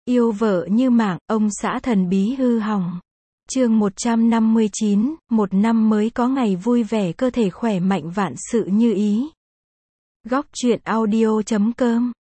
Yêu vợ như mạng, ông xã thần bí hư hỏng. Chương 159, một năm mới có ngày vui vẻ, cơ thể khỏe mạnh, vạn sự như ý. Góc truyện audio.com.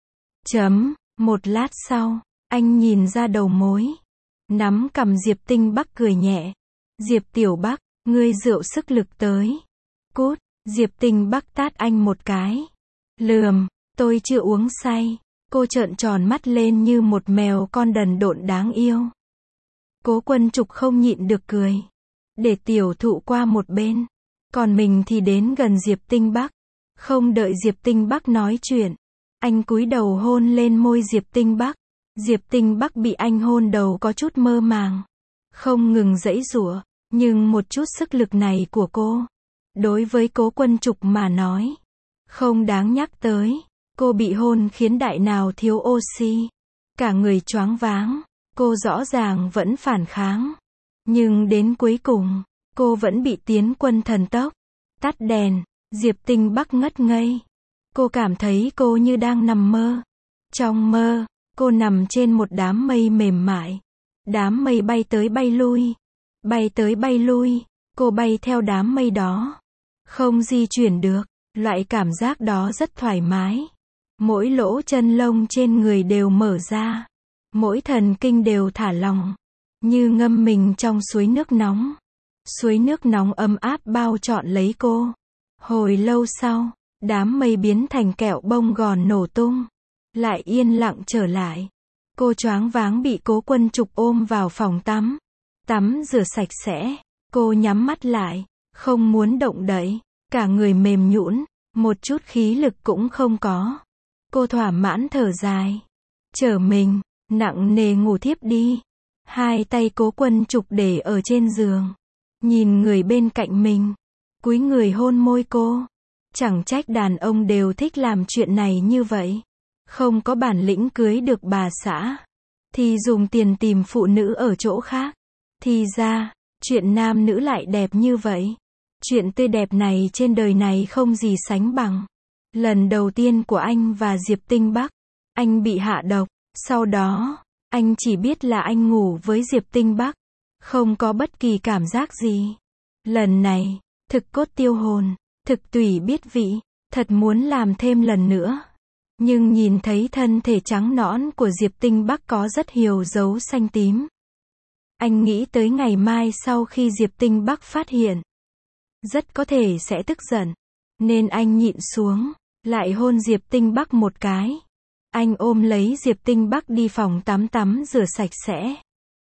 Một lát sau, anh nhìn ra đầu mối. Nắm cằm Diệp Tinh Bắc cười nhẹ. Diệp Tiểu Bắc, ngươi rượu sức lực tới. Cút, Diệp Tinh Bắc tát anh một cái. Lườm, tôi chưa uống say. Cô trợn tròn mắt lên như một mèo con đần độn đáng yêu. Cố Quân Trục không nhịn được cười. Để tiểu thụ qua một bên. Còn mình thì đến gần Diệp Tinh Bắc. Không đợi Diệp Tinh Bắc nói chuyện. Anh cúi đầu hôn lên môi Diệp Tinh Bắc. Diệp Tinh Bắc bị anh hôn đầu có chút mơ màng. Không ngừng giãy giụa. Nhưng một chút sức lực này của cô, đối với Cố Quân Trục mà nói, không đáng nhắc tới. Cô bị hôn khiến đại nào thiếu oxy. Cả người choáng váng. Cô rõ ràng vẫn phản kháng. Nhưng đến cuối cùng, cô vẫn bị tiến quân thần tốc. Tắt đèn, Diệp Tinh Bắc ngất ngây. Cô cảm thấy cô như đang nằm mơ. Trong mơ, cô nằm trên một đám mây mềm mại. Đám mây bay tới bay lui. Bay tới bay lui. Cô bay theo đám mây đó. Không di chuyển được. Loại cảm giác đó rất thoải mái. Mỗi lỗ chân lông trên người đều mở ra. Mỗi thần kinh đều thả lỏng. Như ngâm mình trong suối nước nóng. Suối nước nóng ấm áp bao trọn lấy cô. Hồi lâu sau, đám mây biến thành kẹo bông gòn nổ tung. Lại yên lặng trở lại. Cô choáng váng bị Cố Quân Trục ôm vào phòng tắm. Tắm rửa sạch sẽ. Cô nhắm mắt lại. Không muốn động đậy. Cả người mềm nhũn. Một chút khí lực cũng không có. Cô thỏa mãn thở dài. Trở mình, nặng nề ngủ thiếp đi. Hai tay Cố Quân Trục để ở trên giường. Nhìn người bên cạnh mình. Cúi người hôn môi cô. Chẳng trách đàn ông đều thích làm chuyện này như vậy. Không có bản lĩnh cưới được bà xã. Thì dùng tiền tìm phụ nữ ở chỗ khác. Thì ra, chuyện nam nữ lại đẹp như vậy. Chuyện tươi đẹp này trên đời này không gì sánh bằng. Lần đầu tiên của anh và Diệp Tinh Bắc, anh bị hạ độc. Sau đó, anh chỉ biết là anh ngủ với Diệp Tinh Bắc. Không có bất kỳ cảm giác gì. Lần này, thực cốt tiêu hồn, thực tủy biết vị, thật muốn làm thêm lần nữa. Nhưng nhìn thấy thân thể trắng nõn của Diệp Tinh Bắc có rất nhiều dấu xanh tím. Anh nghĩ tới ngày mai sau khi Diệp Tinh Bắc phát hiện. Rất có thể sẽ tức giận. Nên anh nhịn xuống. Lại hôn Diệp Tinh Bắc một cái. Anh ôm lấy Diệp Tinh Bắc đi phòng tắm rửa sạch sẽ.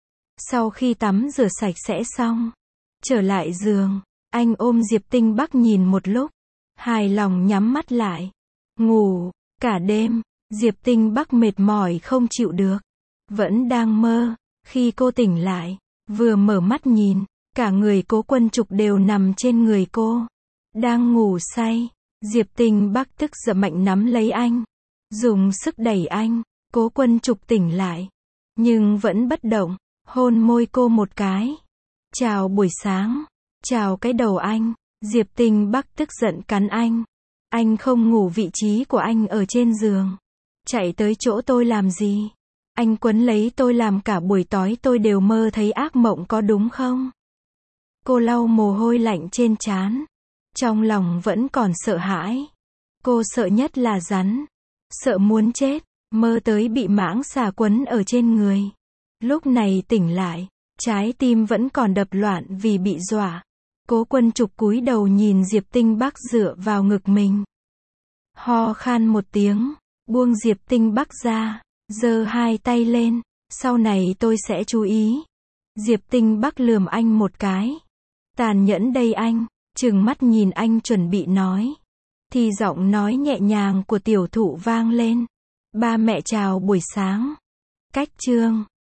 Sau khi tắm rửa sạch sẽ xong, trở lại giường, anh ôm Diệp Tinh Bắc nhìn một lúc, hài lòng nhắm mắt lại. Ngủ, cả đêm, Diệp Tinh Bắc mệt mỏi không chịu được. Vẫn đang mơ, khi cô tỉnh lại, vừa mở mắt nhìn, cả người Cố Quân Trục đều nằm trên người cô. Đang ngủ say. Diệp Tinh Bắc tức giận mạnh nắm lấy anh. Dùng sức đẩy anh. Cố Quân Trục tỉnh lại. Nhưng vẫn bất động. Hôn môi cô một cái. Chào buổi sáng. Chào cái đầu anh. Diệp Tinh Bắc tức giận cắn anh. Anh không ngủ vị trí của anh ở trên giường. Chạy tới chỗ tôi làm gì? Anh quấn lấy tôi làm cả buổi tối tôi đều mơ thấy ác mộng có đúng không? Cô lau mồ hôi lạnh trên trán. Trong lòng vẫn còn sợ hãi. Cô sợ nhất là rắn. Sợ muốn chết. Mơ tới bị mãng xà quấn ở trên người. Lúc này tỉnh lại. Trái tim vẫn còn đập loạn vì bị dọa. Cố Quân Trục cúi đầu nhìn Diệp Tinh Bắc dựa vào ngực mình. Ho khan một tiếng. Buông Diệp Tinh Bắc ra. Giơ hai tay lên. Sau này tôi sẽ chú ý. Diệp Tinh Bắc lườm anh một cái. Tàn nhẫn đây anh. Trừng mắt nhìn anh chuẩn bị nói. Thì giọng nói nhẹ nhàng của tiểu thụ vang lên. Ba mẹ chào buổi sáng. Cách chương